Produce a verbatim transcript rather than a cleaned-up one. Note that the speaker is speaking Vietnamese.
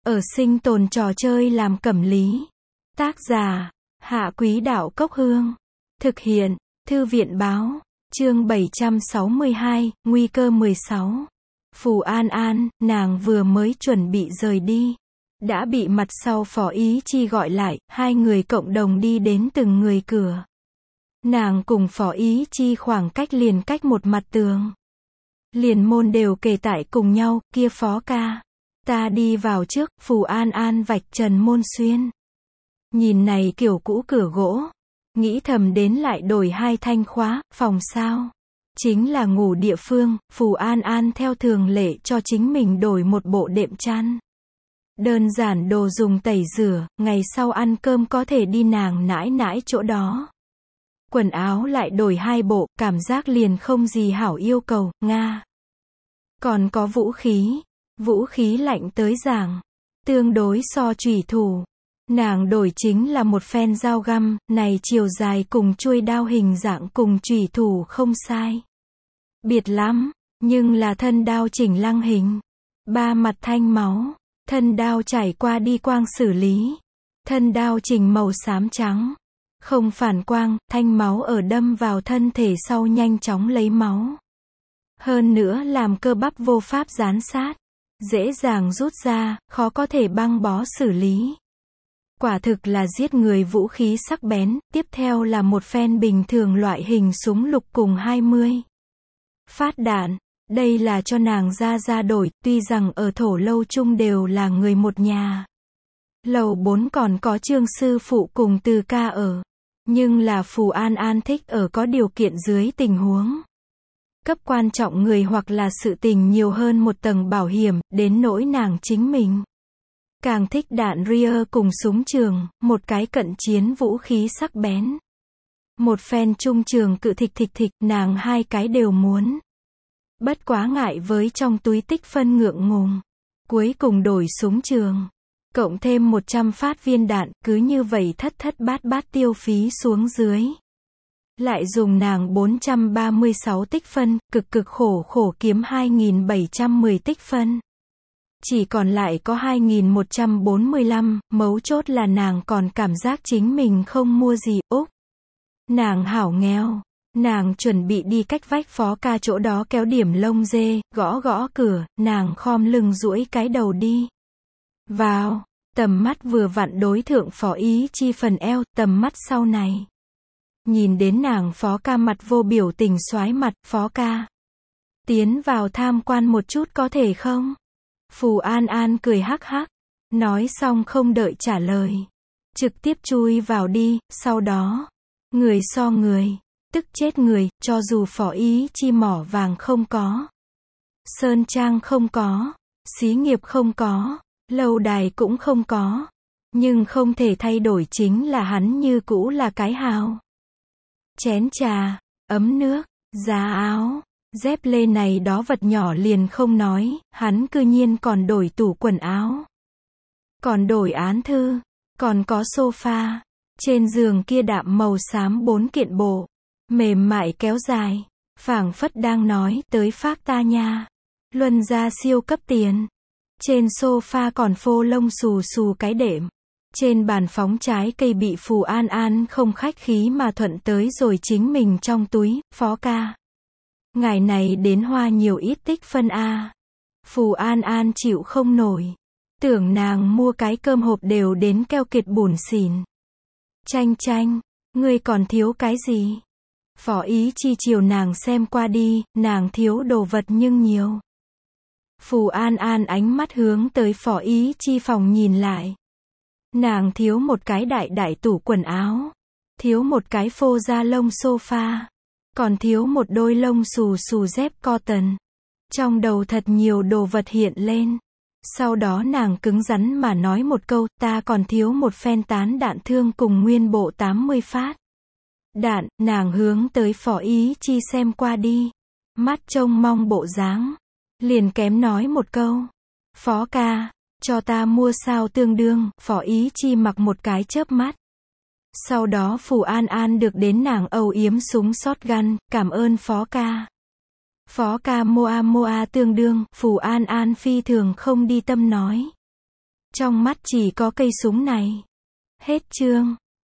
Ở sinh tồn trò chơi làm cẩm lý. Tác giả, Hạ Quý Đạo Cốc Hương. Thực hiện, Thư viện Báo. Chương bảy trăm sáu mươi hai, Nguy cơ mười sáu. Phù An An, nàng vừa mới chuẩn bị rời đi. Đã bị mặt sau Phó Ý Chi gọi lại, hai người cộng đồng đi đến từng người cửa. Nàng cùng Phó Ý Chi khoảng cách liền cách một mặt tường. Liền môn đều kề tại cùng nhau, kia Phó ca. Ta đi vào trước, Phù An An vạch trần môn xuyên. Nhìn này kiểu cũ cửa gỗ. Nghĩ thầm đến lại đổi hai thanh khóa, phòng sao. Chính là ngủ địa phương, Phù An An theo thường lệ cho chính mình đổi một bộ đệm chăn. Đơn giản đồ dùng tẩy rửa, ngày sau ăn cơm có thể đi nàng nãi nãi chỗ đó. Quần áo lại đổi hai bộ, cảm giác liền không gì hảo yêu cầu, Nga. Còn có vũ khí. Vũ khí lạnh tới giảng. Tương đối so chủy thủ. Nàng đổi chính là một phen dao găm, này chiều dài cùng chuôi đao hình dạng cùng chủy thủ không sai. Biệt lắm, nhưng là thân đao chỉnh lăng hình. Ba mặt thanh máu. Thân đao trải qua đi quang xử lý. Thân đao chỉnh màu xám trắng. Không phản quang, thanh máu ở đâm vào thân thể sau nhanh chóng lấy máu. Hơn nữa làm cơ bắp vô pháp gián sát. Dễ dàng rút ra, khó có thể băng bó xử lý. Quả thực là giết người vũ khí sắc bén, tiếp theo là một phen bình thường loại hình súng lục cùng hai mươi phát đạn. Đây là cho nàng ra ra đổi, tuy rằng ở thổ lâu chung đều là người một nhà. Lầu bốn còn có Trương sư phụ cùng Từ ca ở. Nhưng là Phù An An thích ở có điều kiện dưới tình huống. Cấp quan trọng người hoặc là sự tình nhiều hơn một tầng bảo hiểm, đến nỗi nàng chính mình. Càng thích đạn Rear cùng súng trường, một cái cận chiến vũ khí sắc bén. Một phen trung trường cự thịch thịch thịch, nàng hai cái đều muốn. Bất quá ngại với trong túi tích phân ngượng ngùng. Cuối cùng đổi súng trường. Cộng thêm một trăm phát viên đạn, cứ như vậy thất thất bát bát tiêu phí xuống dưới. Lại dùng nàng bốn trăm ba mươi sáu tích phân, cực cực khổ khổ kiếm hai nghìn bảy trăm mười tích phân. Chỉ còn lại có hai nghìn một trăm bốn mươi lăm, mấu chốt là nàng còn cảm giác chính mình không mua gì, Úc. Nàng hảo nghèo. Nàng chuẩn bị đi cách vách Phó ca chỗ đó kéo điểm lông dê, gõ gõ cửa, nàng khom lưng duỗi cái đầu đi. Vào, tầm mắt vừa vặn đối thượng Phó Ý Chi phần eo, tầm mắt sau này. Nhìn đến nàng Phó ca mặt vô biểu tình xoái mặt, Phó ca. Tiến vào tham quan một chút có thể không? Phù An An cười hắc hắc. Nói xong không đợi trả lời. Trực tiếp chui vào đi, sau đó. Người so người. Tức chết người, cho dù Phó Ý Chi mỏ vàng không có. Sơn trang không có. Xí nghiệp không có. Lâu đài cũng không có. Nhưng không thể thay đổi chính là hắn như cũ là cái hào. Chén trà, ấm nước, giá áo, dép lê này đó vật nhỏ liền không nói, hắn cư nhiên còn đổi tủ quần áo. Còn đổi án thư, còn có sofa, trên giường kia đạm màu xám bốn kiện bộ, mềm mại kéo dài, phảng phất đang nói tới phác ta nha. Luân ra siêu cấp tiền. Trên sofa còn phô lông xù xù cái đệm. Trên bàn phóng trái cây bị Phù An An không khách khí mà thuận tới rồi chính mình trong túi, Phó ca. Ngày này đến hoa nhiều ít tích phân a. Phù An An chịu không nổi. Tưởng nàng mua cái cơm hộp đều đến keo kiệt bủn xỉn. Chanh chanh, ngươi còn thiếu cái gì? Phó Ý Chi chiều nàng xem qua đi, nàng thiếu đồ vật nhưng nhiều. Phù An An ánh mắt hướng tới Phó Ý Chi phòng nhìn lại. Nàng thiếu một cái đại đại tủ quần áo. Thiếu một cái phô da lông sofa. Còn thiếu một đôi lông xù xù dép cotton. Trong đầu thật nhiều đồ vật hiện lên. Sau đó nàng cứng rắn mà nói một câu, ta còn thiếu một phen tán đạn thương cùng nguyên bộ tám mươi phát. Đạn, nàng hướng tới Phó Ý Chi xem qua đi. Mắt trông mong bộ dáng. Liền kém nói một câu. Phó ca. Cho ta mua sao tương đương, Phó Ý Chi mặc một cái chớp mắt. Sau đó Phù An An được đến nàng âu yếm súng shotgun, cảm ơn Phó ca. Phó ca mua a mua a tương đương, Phù An An phi thường không đi tâm nói. Trong mắt chỉ có cây súng này. Hết chương.